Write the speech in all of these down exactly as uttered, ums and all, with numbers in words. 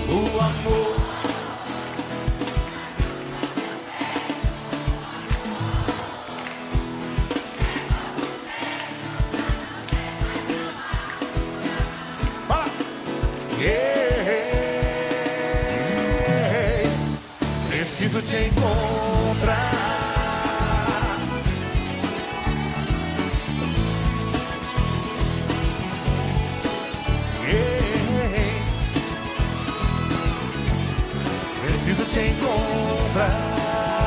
o amor. Fala! Yeah. Preciso te encontrar. Preciso te encontrar.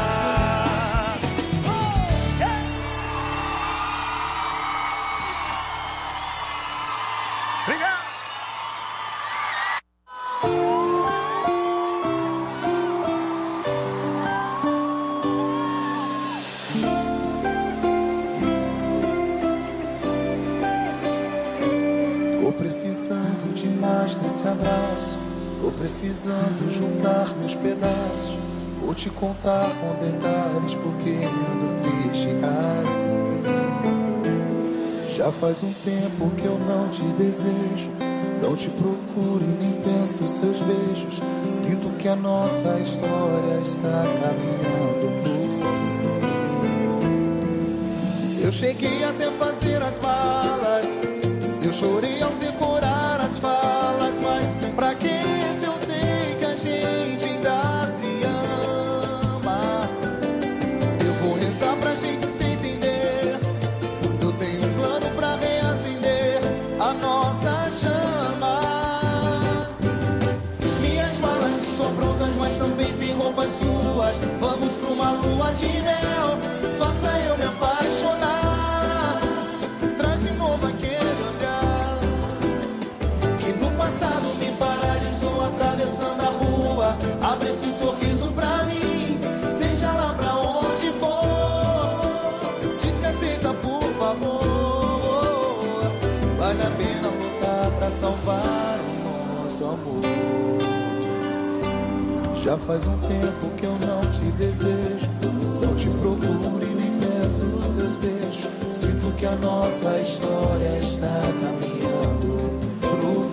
Oh, yeah. Obrigado. Tô precisando de mais desse abraço. Tô precisando juntar meus pedaços. Vou te contar com detalhes porque ando triste assim. Já faz um tempo que eu não te desejo. Não te procuro e nem penso seus beijos. Sinto que a nossa história está caminhando pro fim. Eu cheguei até fazer as malas. Eu chorei ao decorar as falas. Mas pra que se eu sei que a gente ainda se ama? Eu vou rezar pra gente se entender. Eu tenho um plano pra reacender a nossa chama. Minhas malas estão prontas, mas também tem roupas suas. Vamos pra uma lua de mel. Faça eu me apaixonar. Traz de novo aquele olhar que no passado me paralisou atravessando a rua. Abre esse sorriso pra mim, seja lá pra onde for. Diz que aceita, por favor. Vale a pena lutar pra salvar o nosso amor. Já faz um tempo que eu não te desejo. Não te procuro e nem peço os seus beijos. Sinto que a nossa história está caminhando pro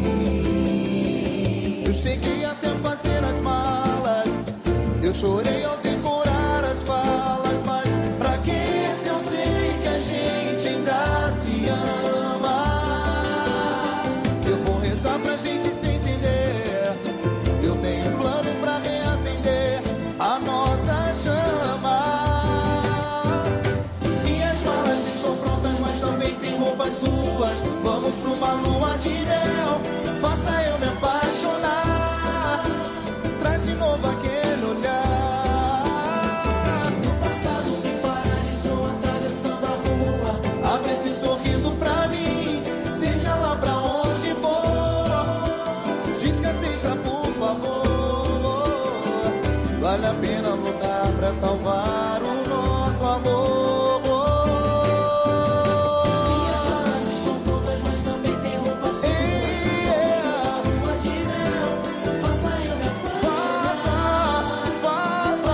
fim. Eu cheguei até fazer as malas. Eu chorei ao decorar as falas. Mas pra que se eu sei que a gente ainda se ama? Eu vou rezar pra gente se entender. Eu tenho um plano pra reacender a nossa chama. Minhas malas estão prontas, mas também tem roupas suas. Vamos pra uma lua de mel. Faça eu me apaixonar. Traz de novo aquele olhar. No passado me paralisou atravessando a rua. Abre esse sorriso pra mim, seja lá pra onde for. Diz que aceita, por favor. Vale a pena lutar pra salvar o nosso amor. Minhas malas estão prontas, mas também tem roupas suas. Yeah. Lua de mel, faça eu me apaixonar. Faça,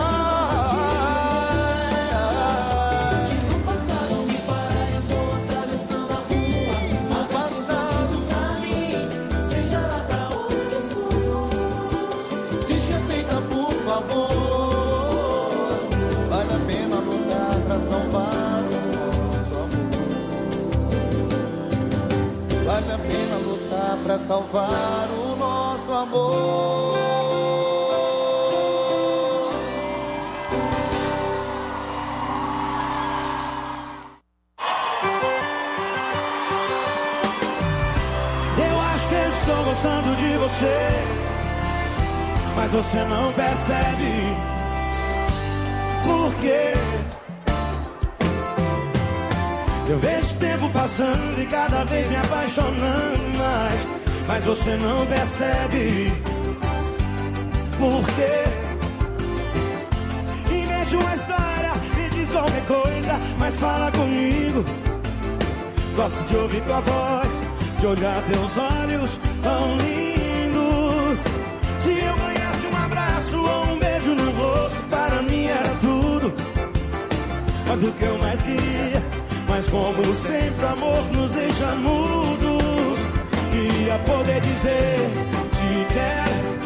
faça. Que no passado me paralisou atravessando a rua. Abre esse sorriso pra mim, seja lá pra onde for. Diz que aceita, por favor. Vale a pena lutar pra salvar o nosso amor. Vale a pena lutar pra salvar o nosso amor. Eu acho que estou gostando de você, mas você não percebe. Por quê? Eu vejo o tempo passando e cada vez me apaixonando mais, mas você não percebe. Por quê? Invente uma história, me diz qualquer coisa, mas fala comigo. Gosto de ouvir tua voz, de olhar teus olhos tão lindos. Se eu ganhasse um abraço ou um beijo no rosto, para mim era tudo, mas do que eu mais queria. Mas como sempre o amor nos deixa mudos, queria poder dizer te quero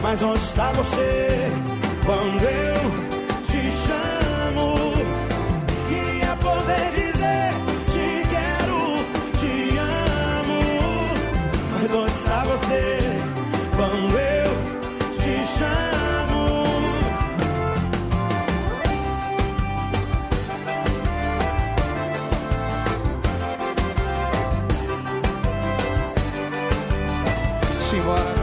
Mas onde está você quando eu te chamo? Queria poder dizer te quero, te amo. Mas onde está você quando eu te chamo? Simbora.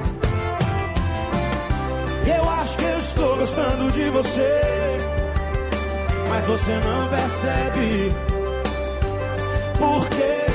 Eu acho que eu estou gostando de você, mas você não percebe. Por quê?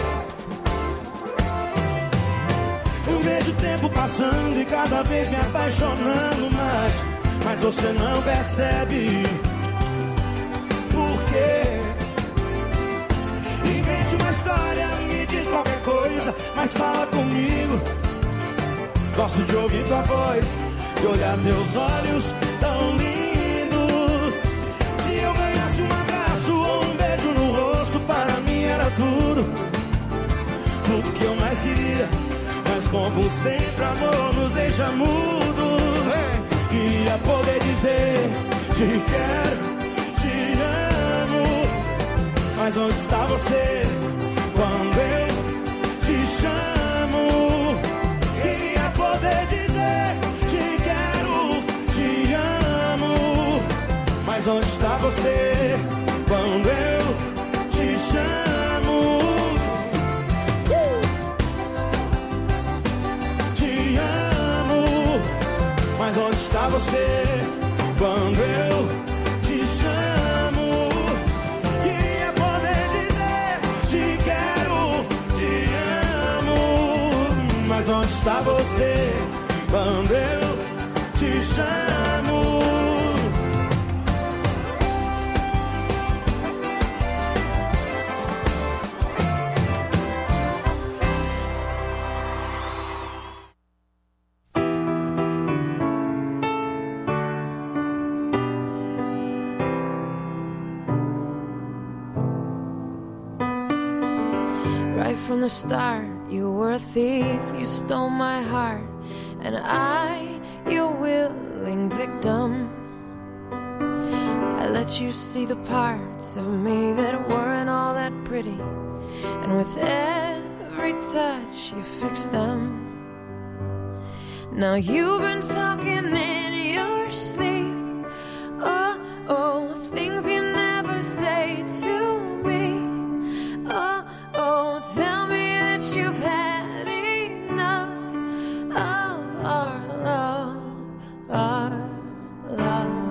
Eu vejo o tempo passando e cada vez me apaixonando mais, mas você não percebe. Por quê? Invente uma história, me diz qualquer coisa, mas fala comigo. Gosto de ouvir tua voz, de olhar teus olhos tão lindos. Se eu ganhasse um abraço ou um beijo no rosto, para mim era tudo, tudo que eu mais queria. Mas como sempre, amor nos deixa mudos. Queria poder dizer te quero, te amo. Mas onde está você quando eu te chamo? Queria poder dizer te quero, te amo. Mas onde está você quando eu te chamo? Te amo. Mas onde está você quando eu te chamo? Queria poder dizer te quero, te amo. Mas onde está você quando eu te chamo? Right from the start, you were a thief, you stole my heart, and I, your willing victim. I let you see the parts of me that weren't all that pretty, and with every touch you fixed them. Now you've been talking in your sleep, oh, oh, things you never say to me. Oh, oh, tell me that you've had enough of our love, our love.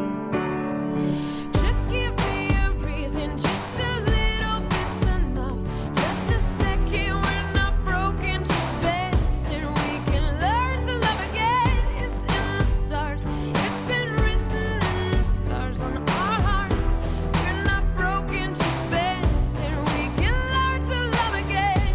Just give me a reason, just a little bit's enough. Just a second, we're not broken, just bends, and we can learn to love again. It's in the stars, it's been written in the scars on our hearts. We're not broken, just bends, and we can learn to love again.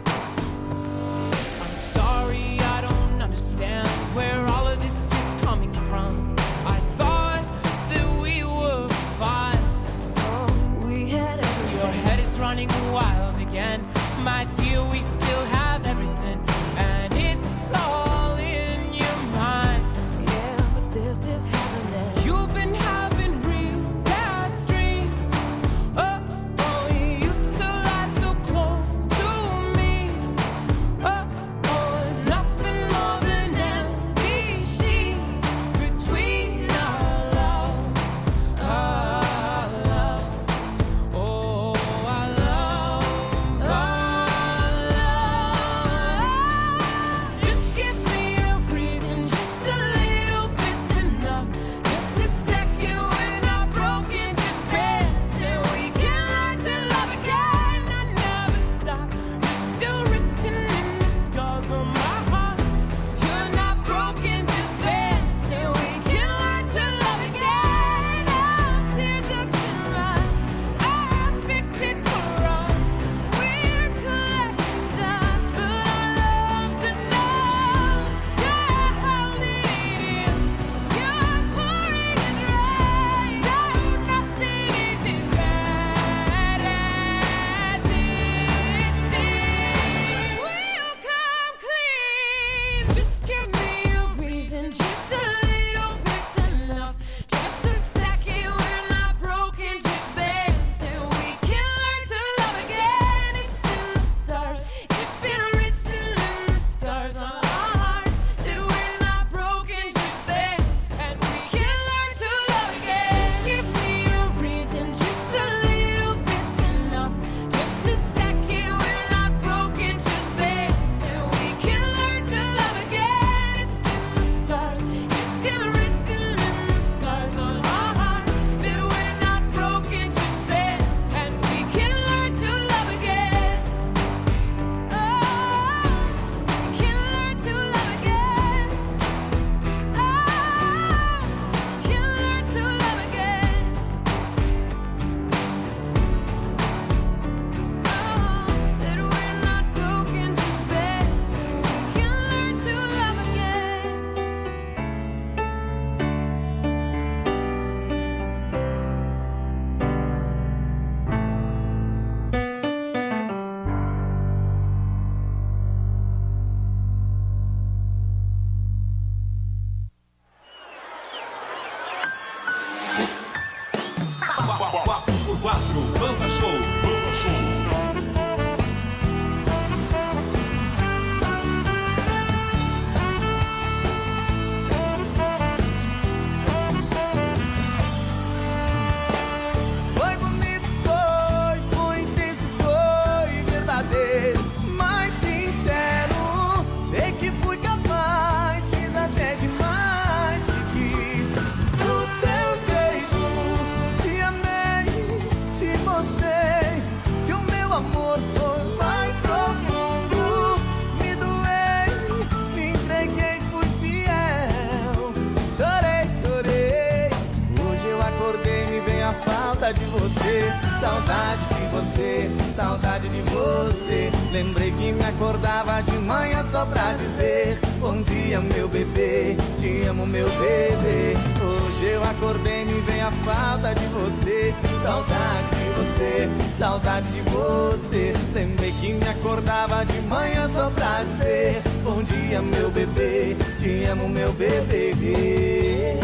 I'm sorry, I don't understand where all of this is coming from. I thought that we were fine. Oh, we had everything. Your head is running wild again. My dear, we still have everything, and it's all in your mind. Yeah, but this is heaven. You've been having real bad dreams. Oh, oh, you used to lie so close to me. Oh, oh, there's nothing more than empty sheets between our love, our love. Oh, our love, our love. saudade de você, saudade de você. Lembrei que me acordava de manhã só pra dizer bom dia, meu bebê, te amo, meu bebê. Hoje eu acordei e me vem a falta de você, saudade de você, saudade de você. Lembrei que me acordava de manhã só pra dizer bom dia, meu bebê, te amo, meu bebê.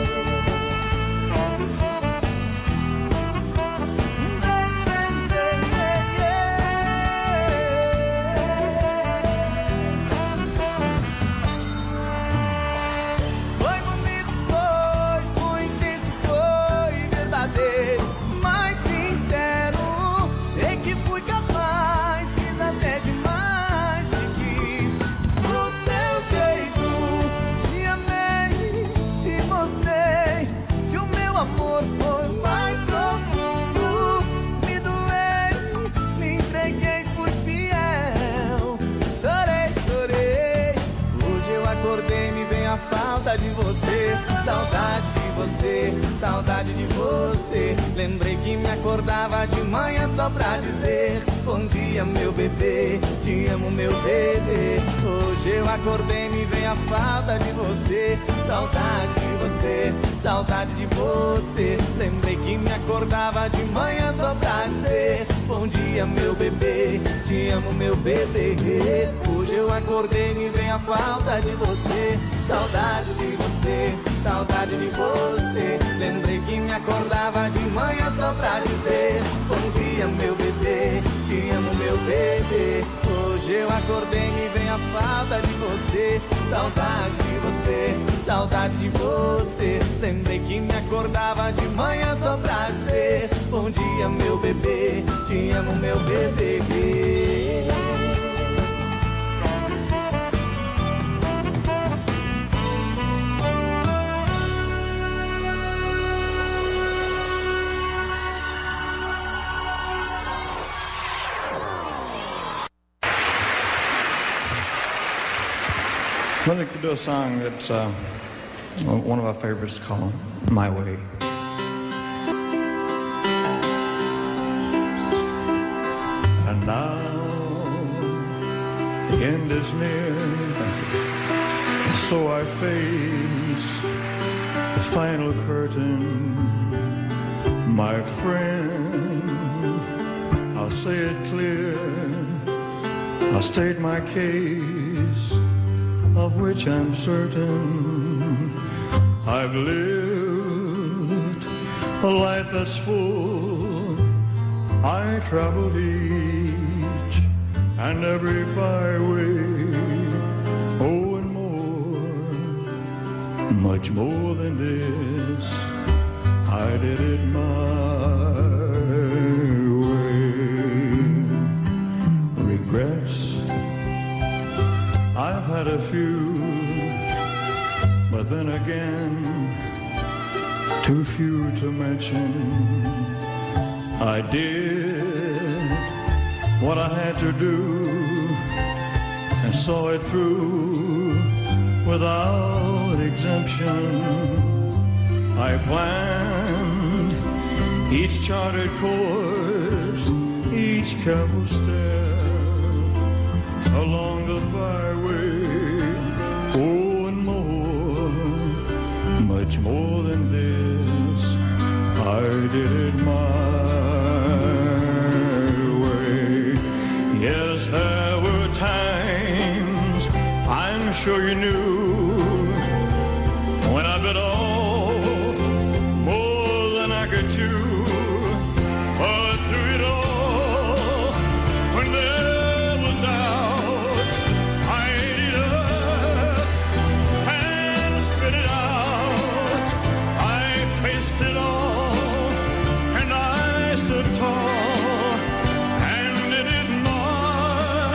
De você, saudade de você, saudade de você. Lembrei que me acordava de manhã só pra dizer bom dia, meu bebê, te amo, meu bebê. Hoje eu acordei e me vem a falta de você, saudade de você, saudade de você. Lembrei que me acordava de manhã só pra dizer bom dia, meu bebê, te amo, meu bebê. Hoje eu acordei e me vem a falta de você, saudade de você, saudade de você. Lembrei que me acordava de manhã só pra dizer bom dia, meu bebê, te amo, meu bebê. Hoje eu acordei e me vem a falta de você, saudade de você, saudade de você. Lembrei que me acordava de manhã só pra dizer bom dia, meu bebê, te amo, meu bebê. Let me do a song that's uh, one of our favorites called My Way. And now the end is near, and so I face the final curtain. My friend, I'll say it clear, I'll state my case, of which I'm certain. I've lived a life that's full. I traveled each and every byway. Oh, and more, much more than this, I did it my way. Regrets, I've had a few, but then again, too few to mention. I did what I had to do and saw it through without exemption. I planned each charted course, each careful step along the byway. Oh, and more, much more than this, I did it my way. Yes, there were times, I'm sure you knew, when I bit off more than I could chew. But through it all, when there was doubt, I ate it up and spit it out. I faced it all and I stood tall and did it my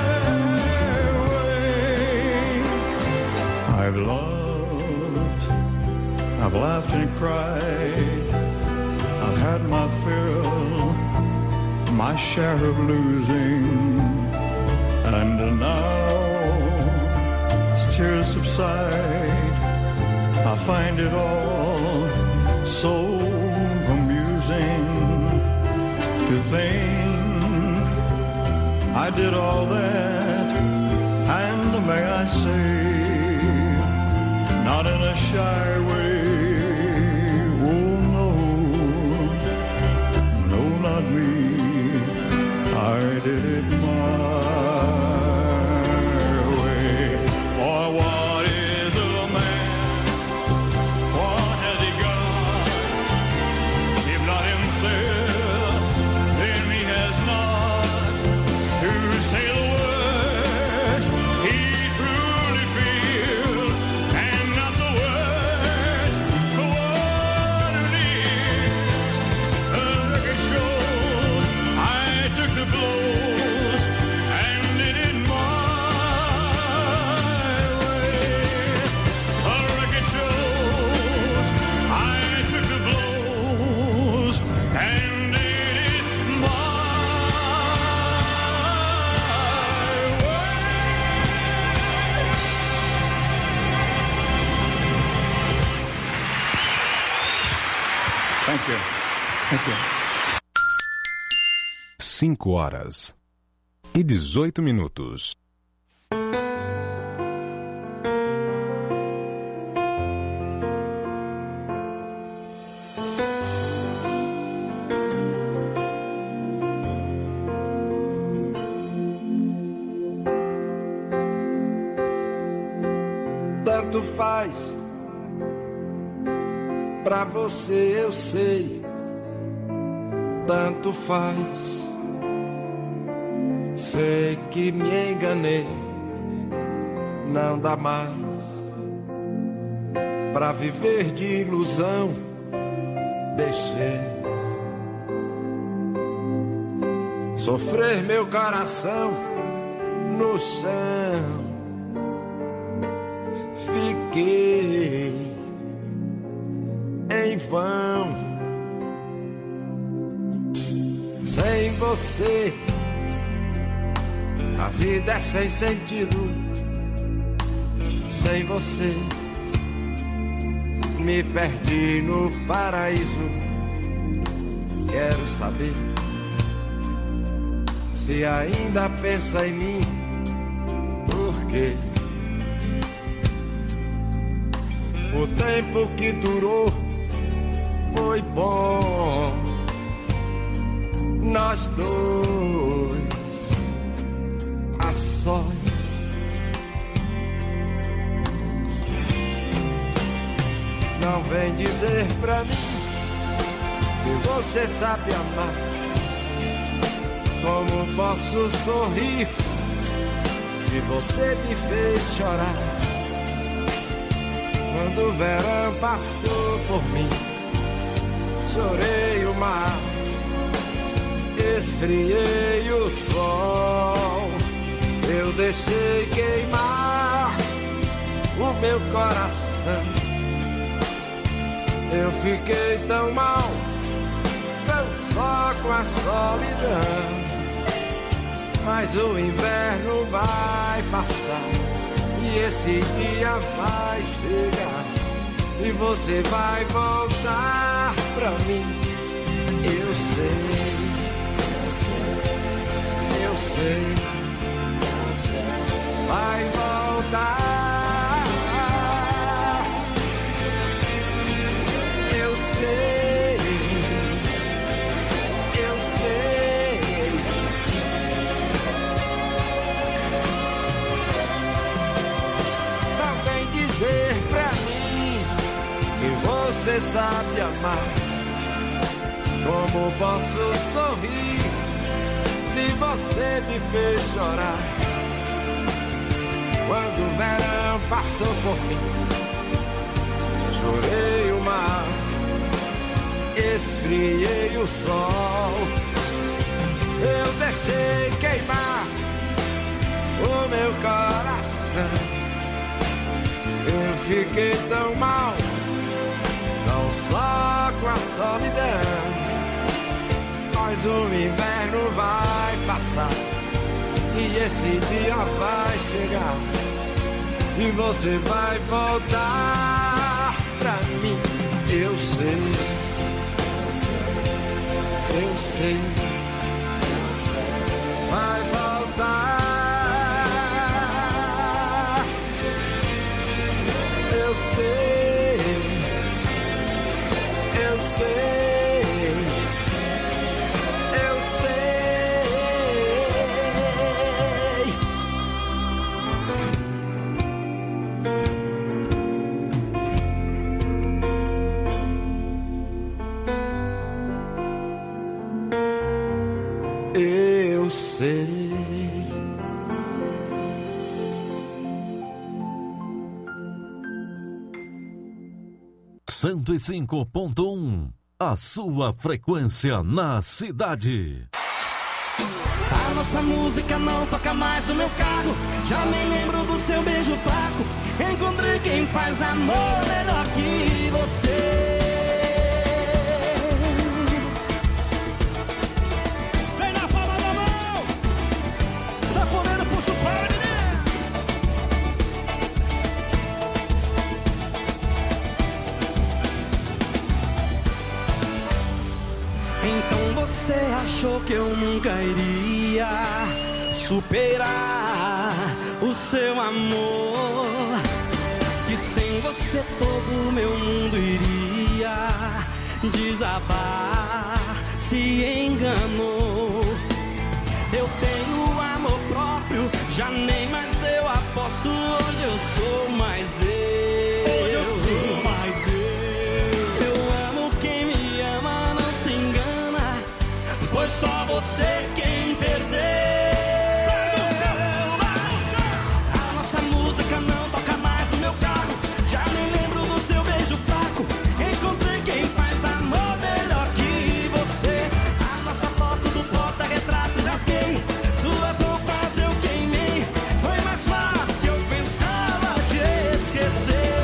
way. I've loved, I've laughed and cried, I've had my fill, my share of losing, and now as tears subside, I find it all so amusing. to think I did all that, and may I say, not in a shy way. Oh no, no, not me. I did it my way. Or what is a man? What has he got? If not himself, then he has not to say the words he truly feels, and not the words for what it is. The record shows I took the blows and did it my way. The record shows I took the blows and did it my way. Thank you. Thank you. cinco horas e dezoito minutos. Tanto faz, pra você eu sei, tanto faz. Sei que me enganei, não dá mais pra viver de ilusão. Deixei sofrer meu coração no chão. Fiquei em vão sem você. A vida é sem sentido sem você. Me perdi no paraíso. Quero saber se ainda pensa em mim. Por quê? O tempo que durou foi bom. Nós dois a sós. Não vem dizer pra mim que você sabe amar. Como posso sorrir se você me fez chorar? Quando o verão passou por mim, chorei o mar, esfriei o sol. Eu deixei queimar o meu coração. Eu fiquei tão mal, tão só com a solidão. Mas o inverno vai passar e esse dia vai chegar e você vai voltar pra mim. Eu sei, eu sei, eu sei, vai voltar. Eu sei, eu sei. Não vem dizer pra mim que você sabe amar. Como posso sorrir se você me fez chorar? Quando o verão passou por mim, chorei o mar, esfriei o sol. Eu deixei queimar o meu coração. Eu fiquei tão mal, não só com a solidão. Mas o inverno vai passar e esse dia vai chegar e você vai voltar pra mim. Eu sei, eu sei, vai voltar. Eu sei, eu sei, eu sei. Eu sei. cento e cinco ponto um, a sua frequência na cidade. A nossa música não toca mais no meu carro. Já nem lembro do seu beijo fraco. Encontrei quem faz amor melhor que você. Vem na palma da mão. Sanfoneiro, puxa o freio, menino. Então você achou que eu nunca iria superar o seu amor, que sem você todo o meu mundo iria desabar. Se enganou. Eu tenho amor próprio, já nem mais eu aposto. Hoje eu sou mais eu. Hoje eu sou mais eu. Eu amo quem me ama, não se engana. Foi só você quem perdeu. A nossa música não toca mais no meu carro. Já nem lembro do seu beijo fraco. Encontrei quem faz amor melhor que você. A nossa foto do porta-retrato rasguei. Suas roupas eu queimei. Foi mais fácil que eu pensava te esquecer.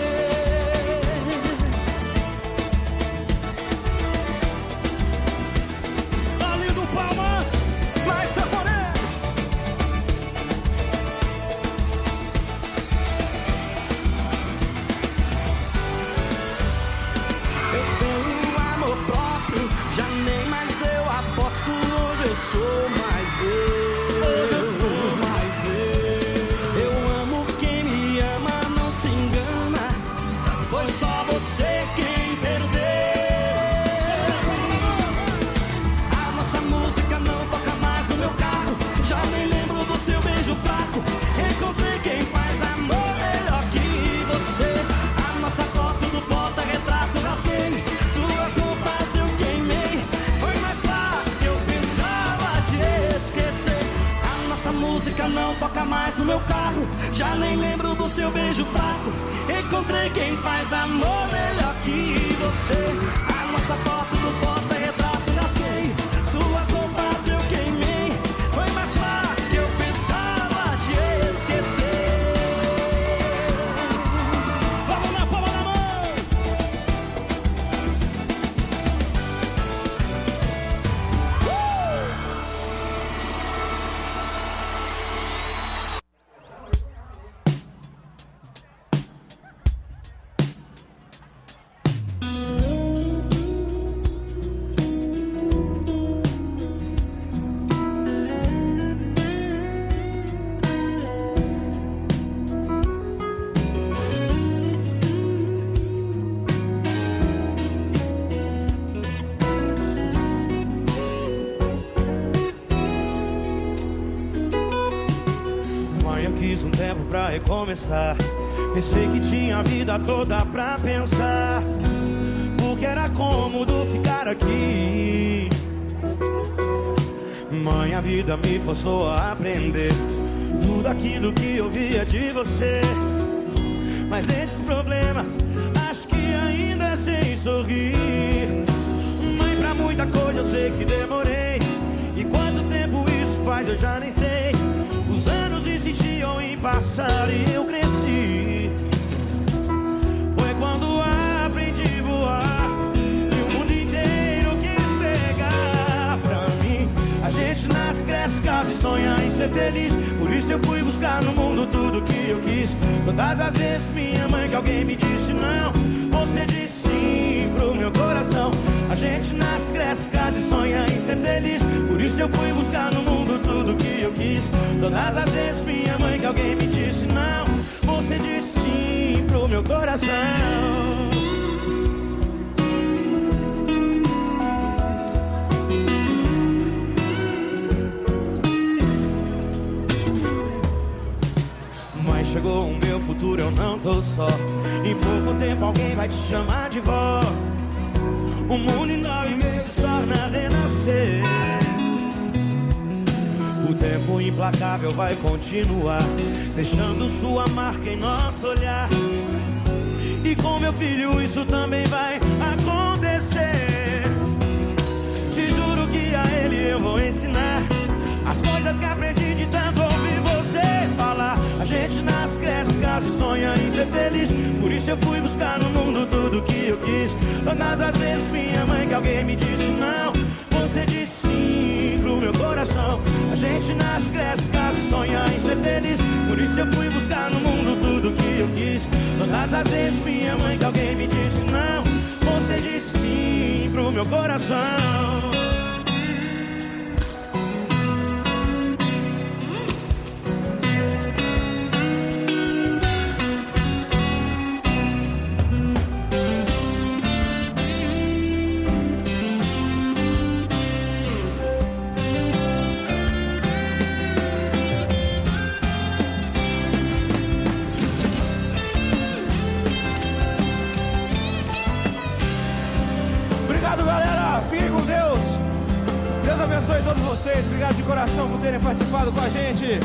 Tá lindo, palmas, mais sanfoneiro. Eu tenho amor próprio, já nem mais eu aposto. Hoje eu sou mais eu. Hoje eu sou mais eu. Eu amo quem me ama, não se engana. Foi só você quem perdeu. A nossa música não toca mais no meu carro. Já nem lembro do seu beijo fraco. Encontrei quem faz amor melhor que você. A nossa foto do porta-retrato rasguei. Suas roupas eu queimei. Foi mais fácil que eu pensava te esquecer. A nossa música não toca mais no meu carro. Já nem lembro do seu beijo fraco. Encontrei quem faz amor melhor que você. A nossa foto do porta-retrato rasguei. Suas roupas eu queimei. Foi mais fácil que eu pensava te esquecer. Vamos na palma da mão. Mãe, eu quis um tempo pra recomeçar. Pensei que tinha a vida toda pra pensar, porque era cômodo ficar aqui. Mãe, a vida me forçou a aprender tudo aquilo que eu via de você. Mas entre os problemas, acho que ainda sei sorrir. Mãe, pra muita coisa eu sei que demorei. E quanto tempo isso faz eu já nem sei. Os anos insistiam em passar e eu cresci. Foi quando aprendi a voar e o mundo inteiro quis pegar pra mim. A gente nasce, cresce, casa e sonha em ser feliz. Por isso eu fui buscar no mundo tudo que eu quis. Todas as vezes minha mãe que alguém me disse não, você disse sim pro meu coração. A A gente nasce, cresce, casa e sonha em ser feliz. Por isso eu fui buscar no mundo tudo que eu quis. Todas as vezes minha mãe que alguém me disse não, você disse sim pro meu coração. Mas chegou o meu futuro, eu não tô só. Em pouco tempo alguém vai te chamar de vó. O mundo enorme se torna a renascer. O tempo implacável vai continuar, deixando sua marca em nosso olhar. E com meu filho isso também vai acontecer. Te juro que a ele eu vou ensinar as coisas que aprendi de tanto ouvir você falar. A gente nasce, cresce, casa e sonha em ser feliz. Por isso eu fui buscar no mundo tudo que eu quis. Todas as vezes minha mãe que alguém me disse não, você disse sim pro meu coração. A gente nasce, cresce, casa e sonha em ser feliz. Por isso eu fui buscar no mundo tudo que eu quis. Todas as vezes minha mãe que alguém me disse não, você disse sim pro meu coração. Abençoe todos vocês, obrigado de coração por terem participado com a gente.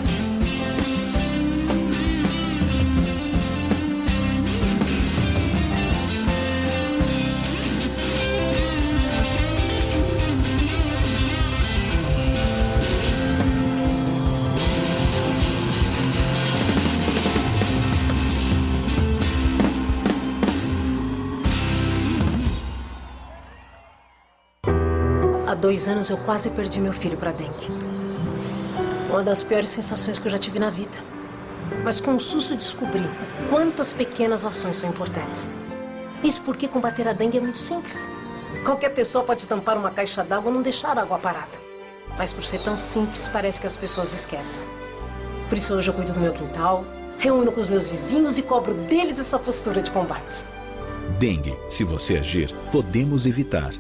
Há dois anos eu quase perdi meu filho para dengue. Uma das piores sensações que eu já tive na vida. Mas com o susto descobri quantas pequenas ações são importantes. Isso porque combater a dengue é muito simples. Qualquer pessoa pode tampar uma caixa d'água ou não deixar a água parada. Mas por ser tão simples, parece que as pessoas esquecem. Por isso hoje eu cuido do meu quintal, reúno com os meus vizinhos e cobro deles essa postura de combate. Dengue, se você agir, podemos evitar.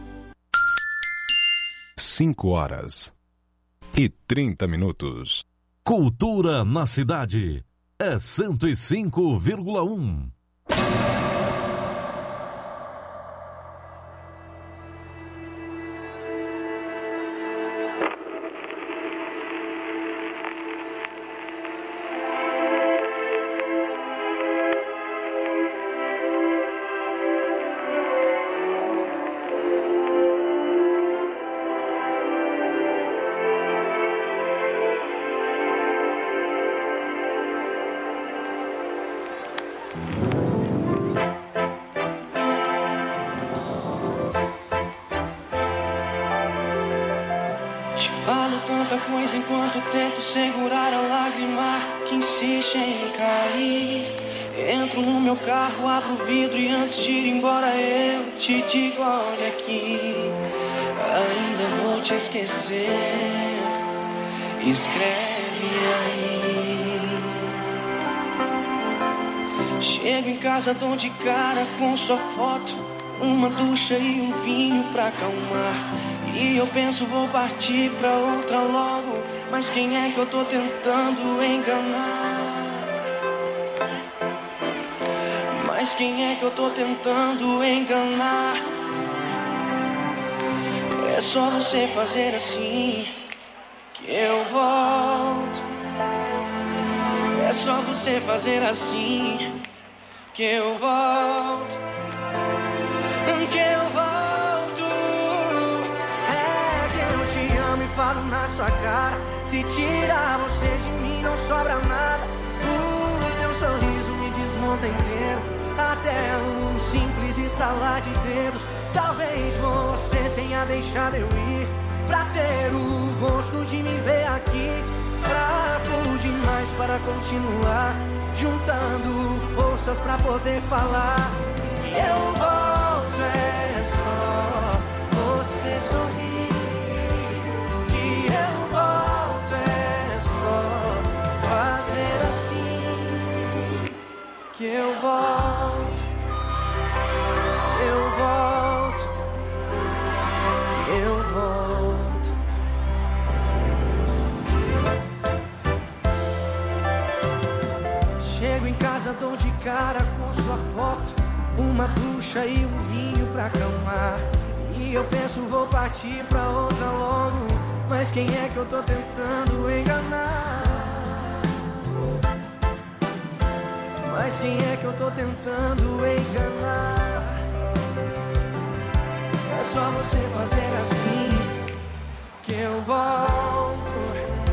cinco horas e trinta minutos. Cultura na cidade é cento e cinco vírgula um. Enquanto tento segurar a lágrima que insiste em cair. Entro no meu carro, abro o vidro e antes de ir embora eu te digo, olha aqui, ainda vou te esquecer. Escreve aí. Chego em casa, dou de cara com sua foto, uma ducha e um vinho pra acalmar. E eu penso, vou partir pra outra logo, mas quem é que eu tô tentando enganar? Mas quem é que eu tô tentando enganar? É só você fazer assim que eu volto. É só você fazer assim que eu volto. Que eu volto. É que eu te amo e falo na sua cara. Se tirar você de mim não sobra nada. O teu sorriso me desmonta inteiro, até um simples estalar de dedos. Talvez você tenha deixado eu ir pra ter o gosto de me ver aqui. Fraco demais para continuar, juntando forças pra poder falar. Eu volto, é só você sorrir, que eu volto, é só fazer assim, que eu volto, eu volto, que eu volto. Chego em casa, dou de cara com sua foto, uma ducha e um vinho pra acalmar. E eu penso, vou partir pra outra logo, mas quem é que eu tô tentando enganar? Mas quem é que eu tô tentando enganar? É só você fazer assim, que eu volto.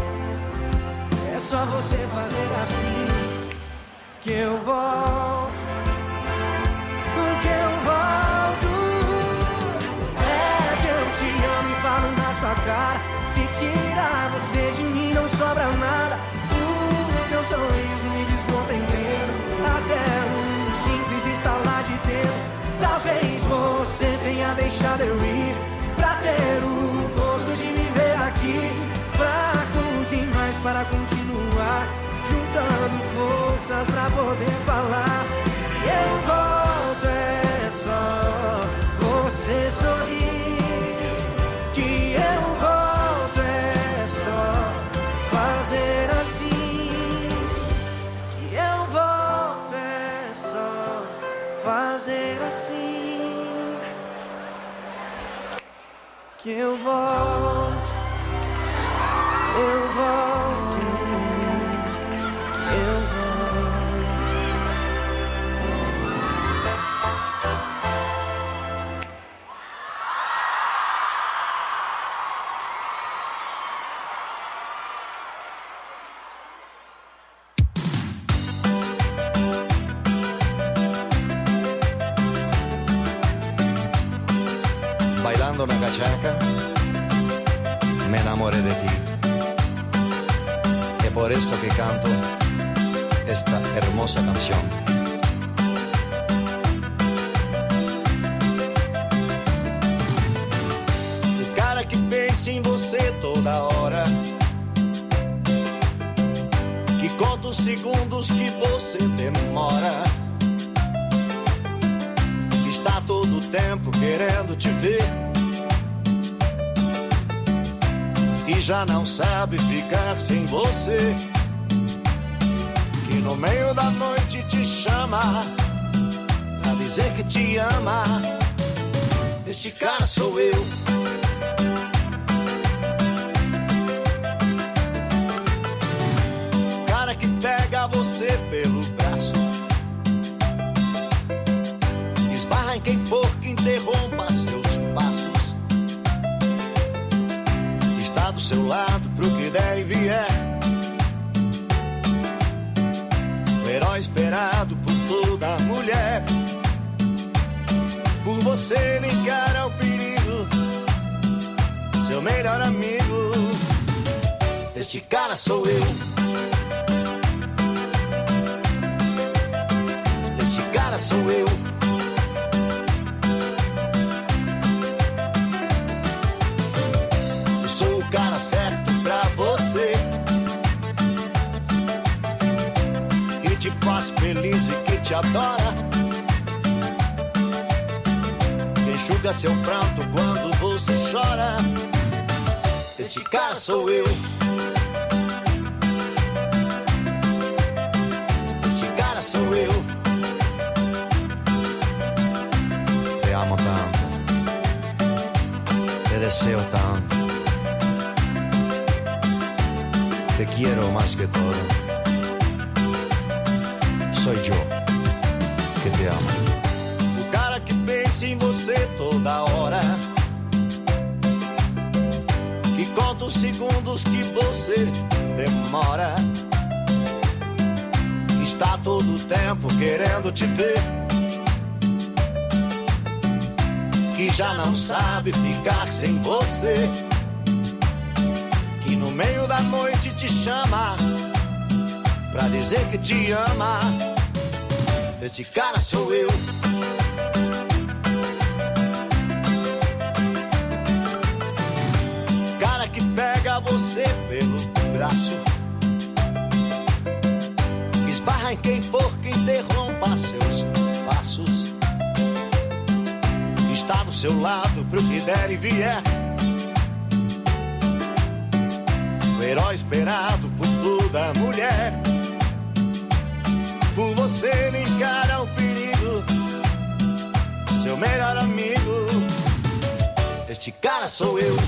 É só você fazer assim, que eu volto. Que eu volto. É que eu te amo e falo na sua cara. Se tirar você de mim não sobra nada. O teu sorriso me desmonta inteiro, até um simples estalar de dedos. Talvez você tenha deixado eu ir, pra ter o gosto de me ver aqui, fraco demais para continuar, juntando forças pra poder falar. E eu volto, é só você sorrir, que eu volto, é só fazer assim, que eu volto, é só fazer assim, que eu volto, eu volto, eu volto. Bailando una cachaca, me enamoré de ti. Es por esto que canto esta hermosa canción. O cara que pensa em você toda hora, que conta os segundos que você demora, que está todo o tempo querendo te ver, que já não sabe ficar sem você, que no meio da noite te chama pra dizer que te ama. Este cara sou eu. Cara que pega você pelo braço, esbarra em quem for que interrompa seus passos, está do seu lado pro que der e vier, o herói esperado por toda mulher. Por você ele encara o perigo, seu melhor amigo. Este cara sou eu. Este cara sou eu. Eu sou o cara certo pra você, que te faz feliz e que te adora, enxuga seu pranto quando você chora. Este cara sou eu. Este cara sou eu. Te amo tanto, te deseo tanto, te quiero más que todo. Soy yo que te amo. O cara que pensa em você toda hora, que conta os segundos que você demora, está todo o tempo querendo te ver, que já não sabe ficar sem você, que no meio da noite te chama pra dizer que te ama. Este cara sou eu. Esbarra em quem for que interrompa seus passos. Está do seu lado pro que der e vier. O herói esperado por toda mulher. Por você ele encara o perigo. Seu melhor amigo. Este cara sou eu.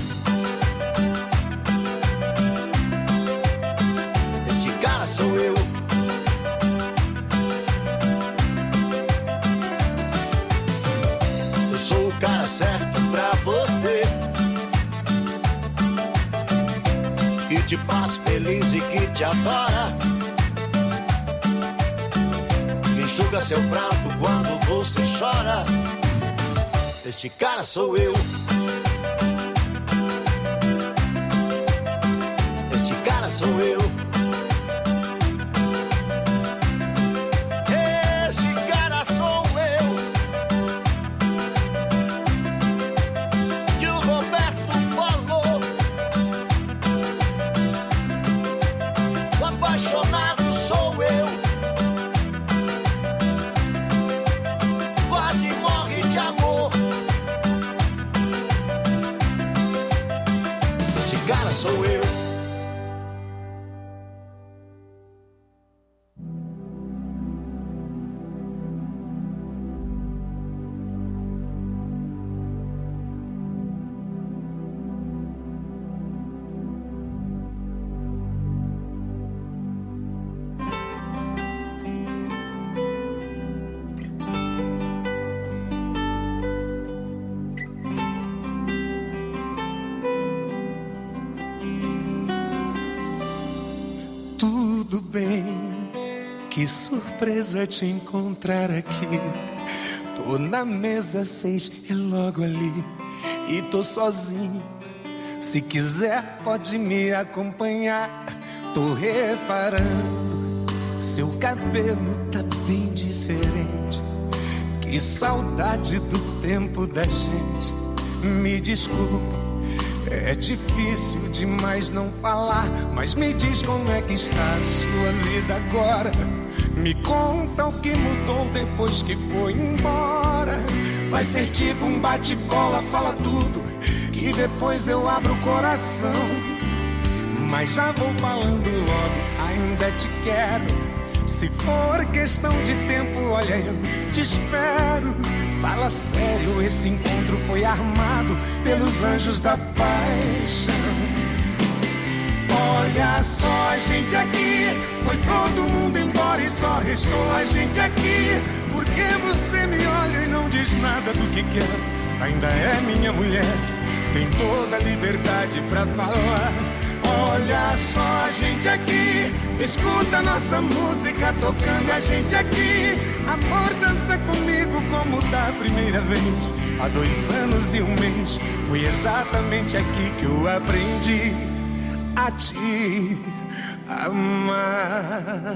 Este cara sou eu. Eu sou o cara certo pra você. Que te faz feliz e que te adora. Que enxuga seu pranto quando você chora. Este cara sou eu. Este cara sou eu. Este cara sou eu. Que o Roberto falou. O apaixonado sou eu. Quase morre de amor. Cara sou eu. Tudo bem, que surpresa te encontrar aqui. Tô na mesa seis, é logo ali. E tô sozinho, se quiser pode me acompanhar. Tô reparando, seu cabelo tá bem diferente. Que saudade do tempo da gente. Me desculpa, é difícil demais não falar, mas me diz como é que está a sua vida agora. Me conta o que mudou depois que foi embora. Vai ser tipo um bate-bola, fala tudo, que depois eu abro o coração. Mas já vou falando logo, ainda te quero. Se for questão de tempo, olha, eu te espero. Fala sério, esse encontro foi armado pelos anjos da paixão. Olha só a gente aqui, foi todo mundo embora e só restou a gente aqui. Por que você me olha e não diz nada do que quer? Ainda é minha mulher, tem toda a liberdade pra falar. Olha só a gente aqui, escuta nossa música tocando a gente aqui. Amor, dança comigo como da primeira vez. Há dois anos e um mês, foi exatamente aqui que eu aprendi a te amar.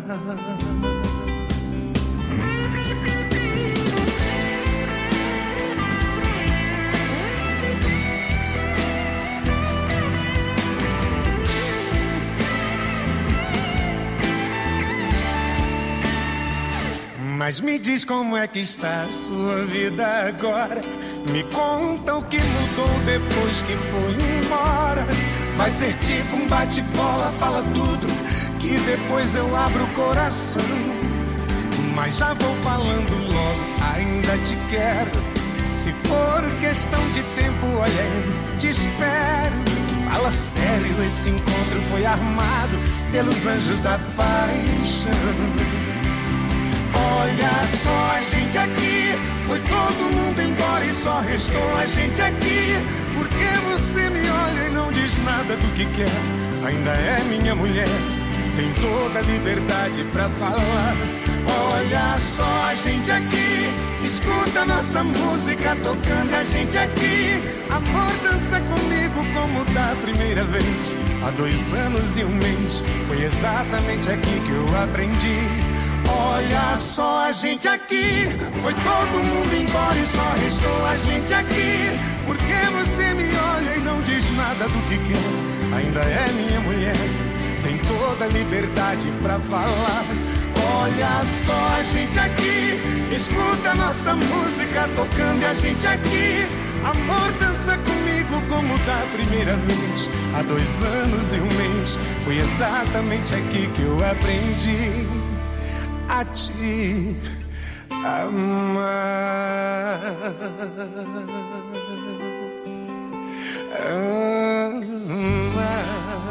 Mas me diz como é que está a sua vida agora. Me conta o que mudou depois que foi embora. Vai ser tipo um bate-bola, fala tudo, que depois eu abro o coração. Mas já vou falando logo, ainda te quero. Se for questão de tempo, olha, eu te espero. Fala sério, esse encontro foi armado pelos anjos da paixão. Olha só a gente aqui, foi todo mundo embora e só restou a gente aqui. Por que você me olha e não diz nada do que quer? Ainda é minha mulher, tem toda a liberdade pra falar. Olha só a gente aqui, escuta nossa música tocando a gente aqui. Amor, dança comigo como da primeira vez. Há dois anos e um mês, foi exatamente aqui que eu aprendi. Olha só a gente aqui, foi todo mundo embora e só restou a gente aqui. Por que você me olha e não diz nada do que quer? Ainda é minha mulher, tem toda a liberdade pra falar. Olha só a gente aqui, escuta nossa música tocando e a gente aqui. Amor, dança comigo como da primeira vez. Há dois anos e um mês, foi exatamente aqui que eu aprendi a te amar. Amar.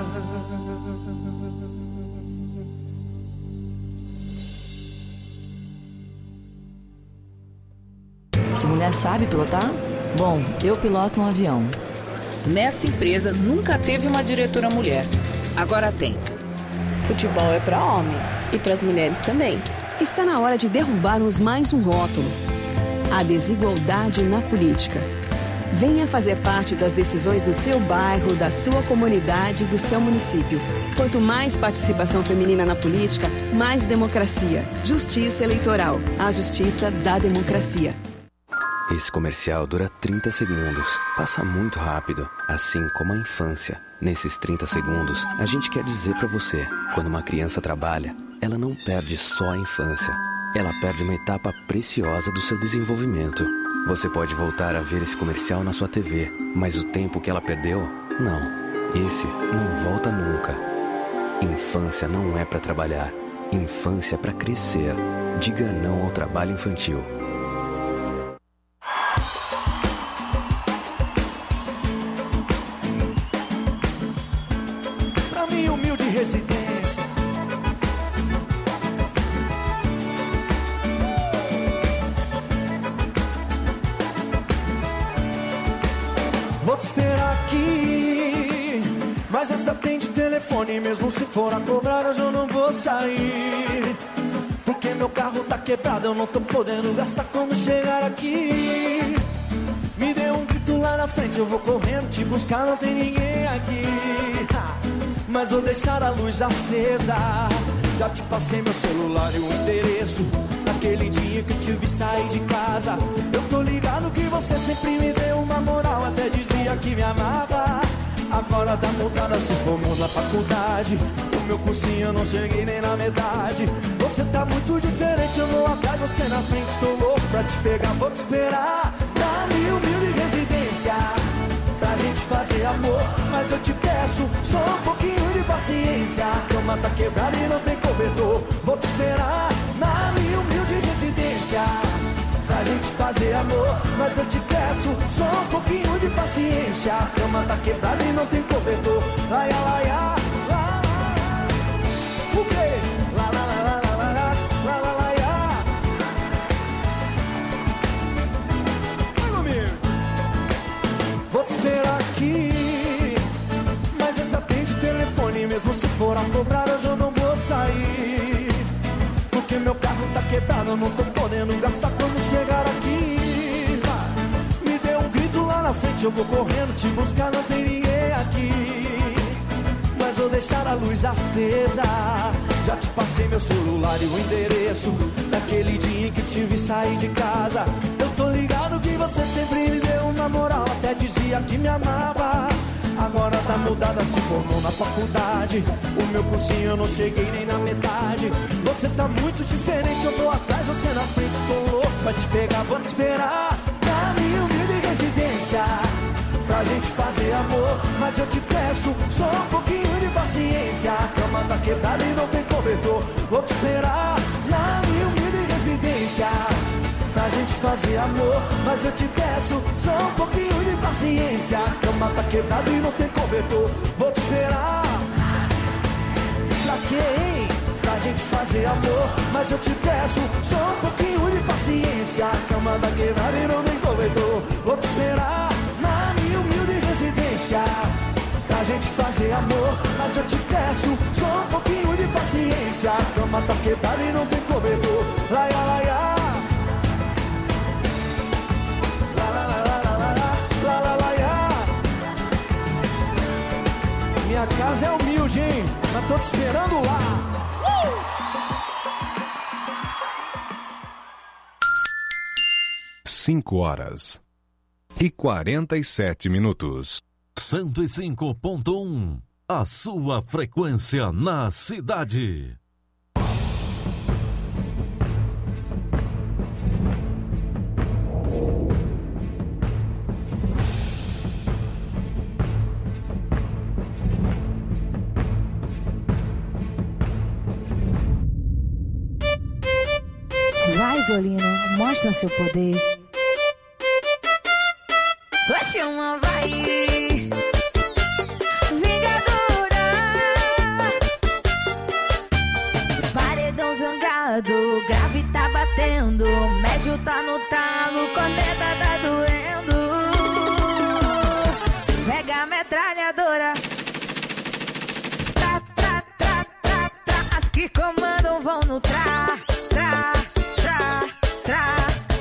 Essa mulher sabe pilotar? Bom, eu piloto um avião. Nesta empresa nunca teve uma diretora mulher. Agora tem. Futebol é para homem e para as mulheres também. Está na hora de derrubarmos mais um rótulo: a desigualdade na política. Venha fazer parte das decisões do seu bairro, da sua comunidade, do seu município. Quanto mais participação feminina na política, mais democracia. Justiça Eleitoral. A justiça da democracia. Esse comercial dura trinta segundos. Passa muito rápido, assim como a infância. Nesses trinta segundos, a gente quer dizer pra você: quando uma criança trabalha, ela não perde só a infância. Ela perde uma etapa preciosa do seu desenvolvimento. Você pode voltar a ver esse comercial na sua T V, mas o tempo que ela perdeu, não. Esse não volta nunca. Infância não é pra trabalhar. Infância é pra crescer. Diga não ao trabalho infantil. Residência. Vou te esperar aqui, mas essa atende telefone. Mesmo se for a cobrar, hoje eu não vou sair, porque meu carro tá quebrado, eu não tô podendo gastar quando chegar aqui. Me dê um grito lá na frente, eu vou correndo te buscar, não tem ninguém aqui. Mas vou deixar a luz acesa. Já te passei meu celular e o endereço. Naquele dia que eu te vi sair de casa. Eu tô ligado que você sempre me deu uma moral, até dizia que me amava. Agora tá mudada, se formou na faculdade. O meu cursinho eu não cheguei nem na metade. Você tá muito diferente, eu vou atrás, você na frente. Tô louco pra te pegar, vou te esperar. Na minha humilde residência, pra gente fazer amor, mas eu te peço só um pouquinho de paciência. A cama tá quebrada e não tem cobertor. Vou te esperar na minha humilde residência, pra gente fazer amor, mas eu te peço só um pouquinho de paciência. A cama tá quebrada e não tem cobertor. Ai, ai, ai, ai, lá, lá, lá. O quê? Lá, lá, lá, lá, lá, lá, lá, lá, lá, lá. Vai comigo. Vou te esperar aqui, mas esse atende o telefone. Mesmo se for a cobrar, hoje eu não vou sair, porque meu carro tá quebrado, eu não tô podendo gastar quando chegar aqui. Me dê um grito lá na frente, eu vou correndo te buscar, não tem ninguém aqui. Mas vou deixar a luz acesa. Já te passei meu celular e o endereço. Daquele dia em que te vi sair de casa. Eu tô ligado que você sempre me deu uma moral, até dizia que me amava. Agora tá mudada, se formou na faculdade. O meu cursinho eu não cheguei nem na metade. Você tá muito diferente, eu tô atrás, você na frente. Tô louco pra te pegar, vou te esperar na minha humilde residência, pra gente fazer amor, mas eu te peço só um pouquinho de paciência. A cama tá quebrada e não tem cobertor. Vou te esperar na minha humilde residência, pra gente fazer amor, mas eu te peço só um pouquinho de paciência. A cama tá quebrada e não tem cobertor. Vou te esperar. Pra quê, hein? Pra gente fazer amor, mas eu te peço só um pouquinho de paciência. A cama tá quebrada e não tem cobertor. Vou te esperar na minha humilde residência, pra gente fazer amor, mas eu te peço só um pouquinho de paciência. A cama tá quebrada e não tem cobertor. Laia, laia. Minha casa é humilde, hein? Mas tô te esperando lá. Uh! Cinco horas e quarenta e sete minutos. cento e cinco ponto um. A sua frequência na cidade. Vai, violino, mostra seu poder. Oxe, uma vai, vingadora. Paredão zangado, grave tá batendo, médio tá no talo, corneta tá doendo. Pega a metralhadora. Tra, tra, tra, tra, tra. As que comandam vão no tra, tra, tra, tra.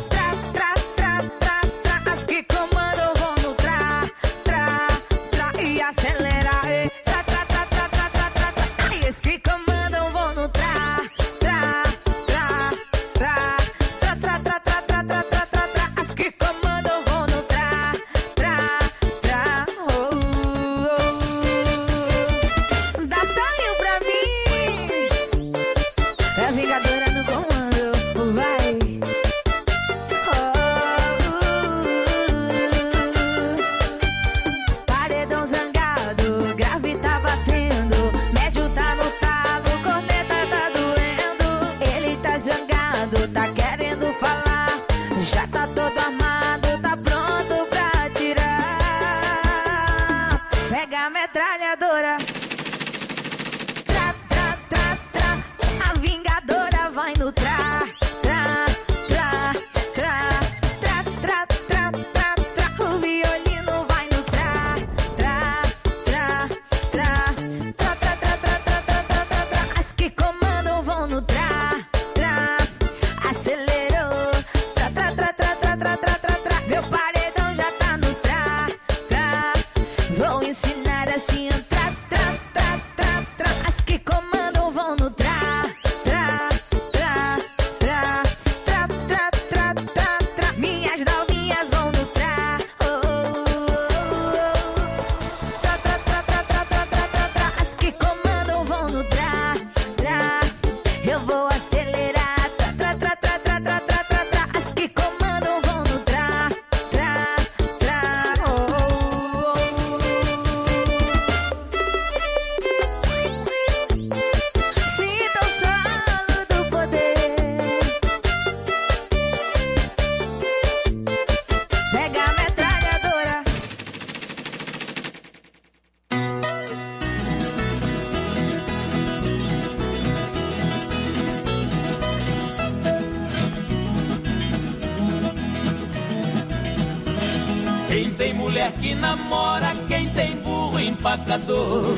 Que namora quem tem burro empacador.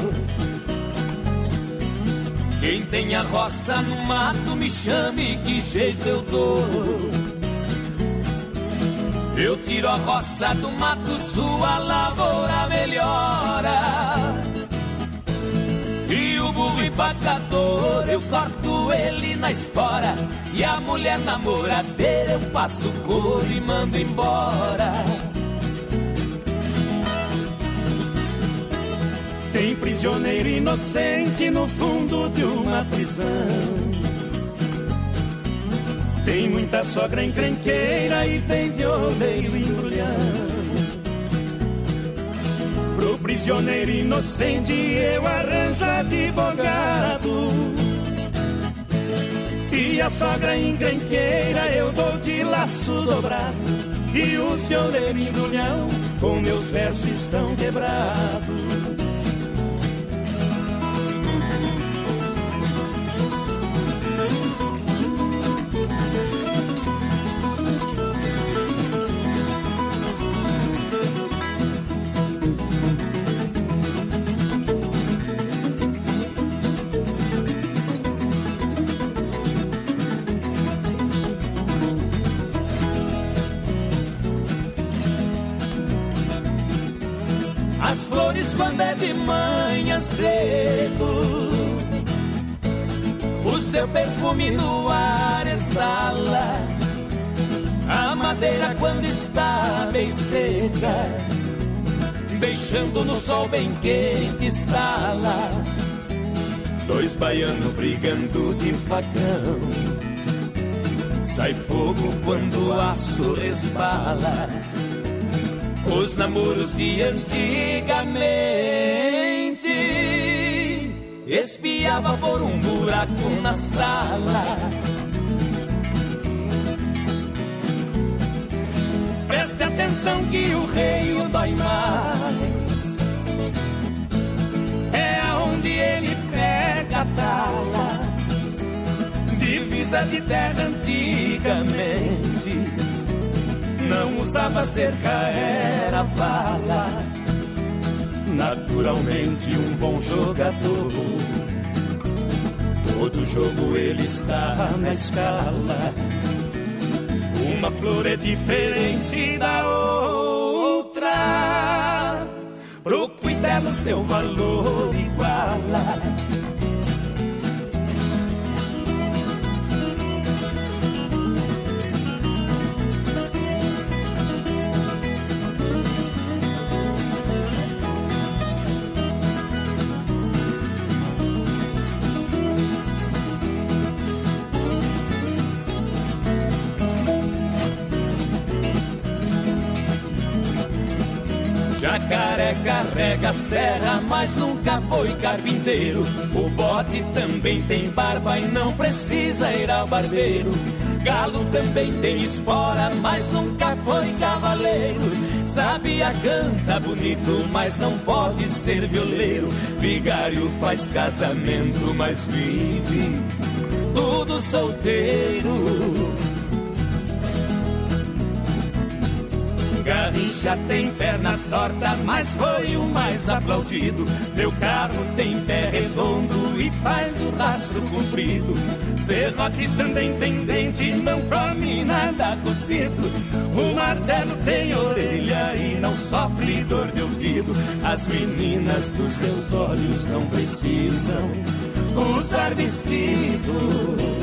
Quem tem a roça no mato me chame, que jeito eu dou. Eu tiro a roça do mato, sua lavoura melhora. E o burro empacador eu corto ele na espora. E a mulher namoradeira eu passo couro e mando embora. Tem prisioneiro inocente no fundo de uma prisão. Tem muita sogra encrenqueira e tem violeiro embrulhão. Pro prisioneiro inocente eu arranjo advogado. E a sogra encrenqueira eu dou de laço dobrado. E os violeiros embrulhão com meus versos estão quebrados. As flores quando é de manhã cedo, o seu perfume no ar exala. A madeira quando está bem seca, deixando no sol bem quente estala. Dois baianos brigando de facão, sai fogo quando o aço resbala. Os namoros de antigamente espiava por um buraco na sala. traição que o rei o dói mais. É aonde ele pega a tala, divisa de terra antigamente. Não usava cerca, era bala. Naturalmente um bom jogador. Todo jogo ele está na escala. Uma flor é diferente da outra. Pro cuidado seu valor iguala. Jacaré carrega serra, mas nunca foi carpinteiro. O bote também tem barba e não precisa ir ao barbeiro. Galo também tem espora, mas nunca foi cavaleiro. Sabia, canta bonito, mas não pode ser violeiro. Vigário faz casamento, mas vive tudo solteiro. Garrincha tem perna torta, mas foi o mais aplaudido. Meu carro tem pé redondo e faz o rastro comprido. Serrote também tem dente, não come nada cozido. O martelo tem orelha e não sofre dor de ouvido. As meninas dos meus olhos não precisam usar vestido.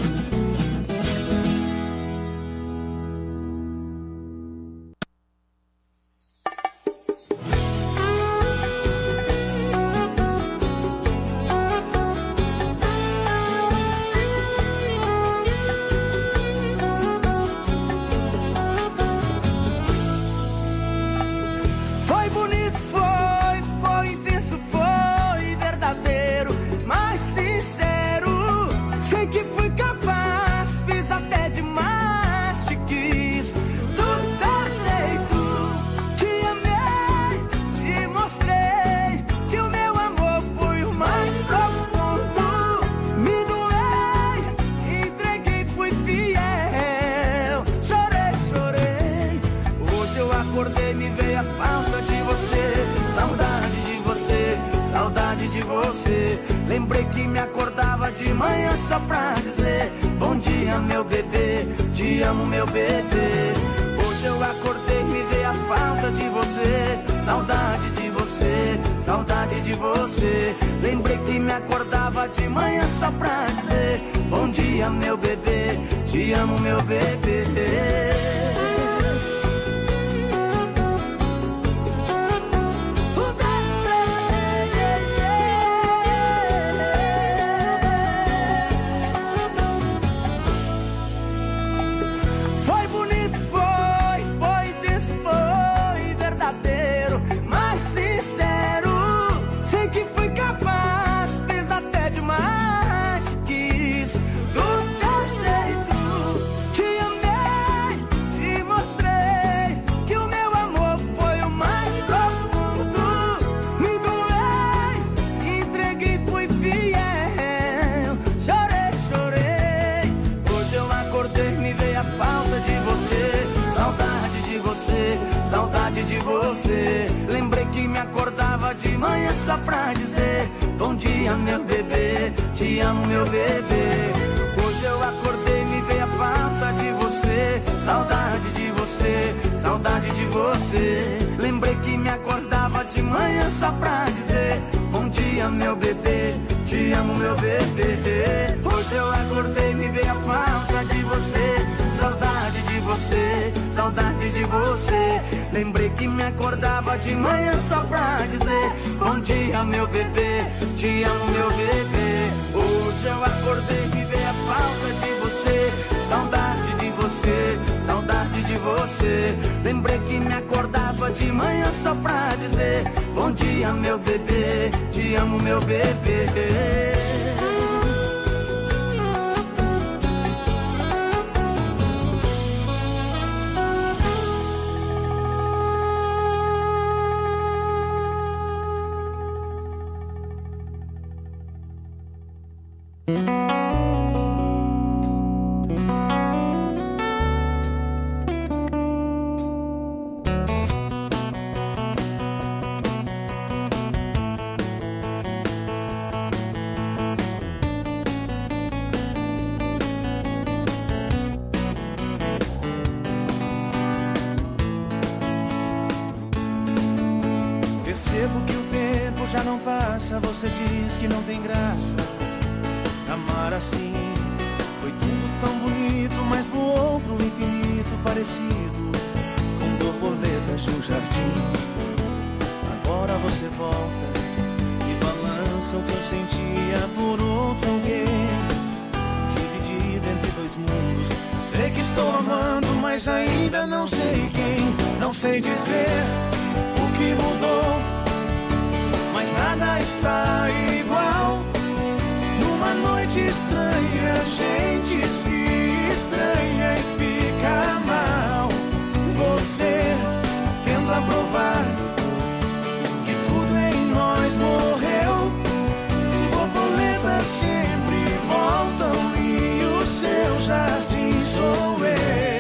Lembrei que me acordava de manhã só pra dizer bom dia, meu bebê, te amo, meu bebê. Hoje eu acordei, me veio a falta de você, saudade de você, saudade de você. Lembrei que me acordava de manhã só pra dizer bom dia, meu bebê, te amo, meu bebê. Saudade de você. Lembrei que me acordava de manhã só pra dizer bom dia, meu bebê, te amo, meu bebê. Hoje eu acordei, me veio a falta de você, saudade de você, saudade de você. Lembrei que me acordava de manhã só pra dizer bom dia, meu bebê, te amo, meu bebê. Hoje eu acordei, me veio a falta de você, saudade de você, saudade de você. Lembrei que me acordava de manhã só pra dizer bom dia, meu bebê, te amo, meu bebê. Hoje eu acordei, me veio a falta de você, saudade de você, saudade de você. Lembrei que me acordava de manhã só pra dizer bom dia, meu bebê, te amo, meu bebê. Percebo que o tempo já não passa, você diz que não tem graça. Amar assim foi tudo tão bonito, mas voou pro infinito parecido com borboletas de um jardim. Agora você volta e balança o que eu sentia por outro alguém, dividido entre dois mundos. Sei que estou amando, mas ainda não sei quem. Não sei dizer o que mudou, mas nada está igual. Numa noite estranha a gente se estranha e fica mal. Você tenta provar que tudo em nós morreu. Borboletas sempre voltam e o seu jardim sou eu.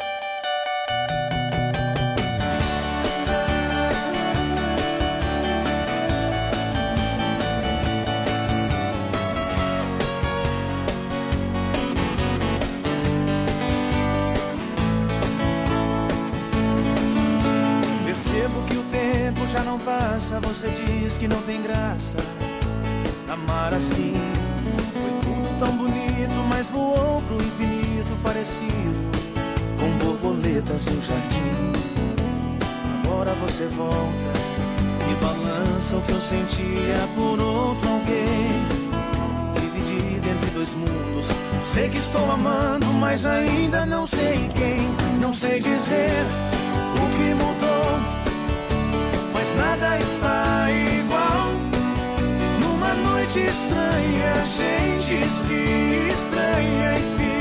Já não passa, você diz que não tem graça. Amar assim foi tudo tão bonito, mas voou pro infinito parecido com borboletas no jardim. Agora você volta e balança o que eu sentia por outro alguém, dividido entre dois mundos. Sei que estou amando, mas ainda não sei quem. Não sei dizer o que mudou, mas nada está igual. Numa noite estranha a gente se estranha e fica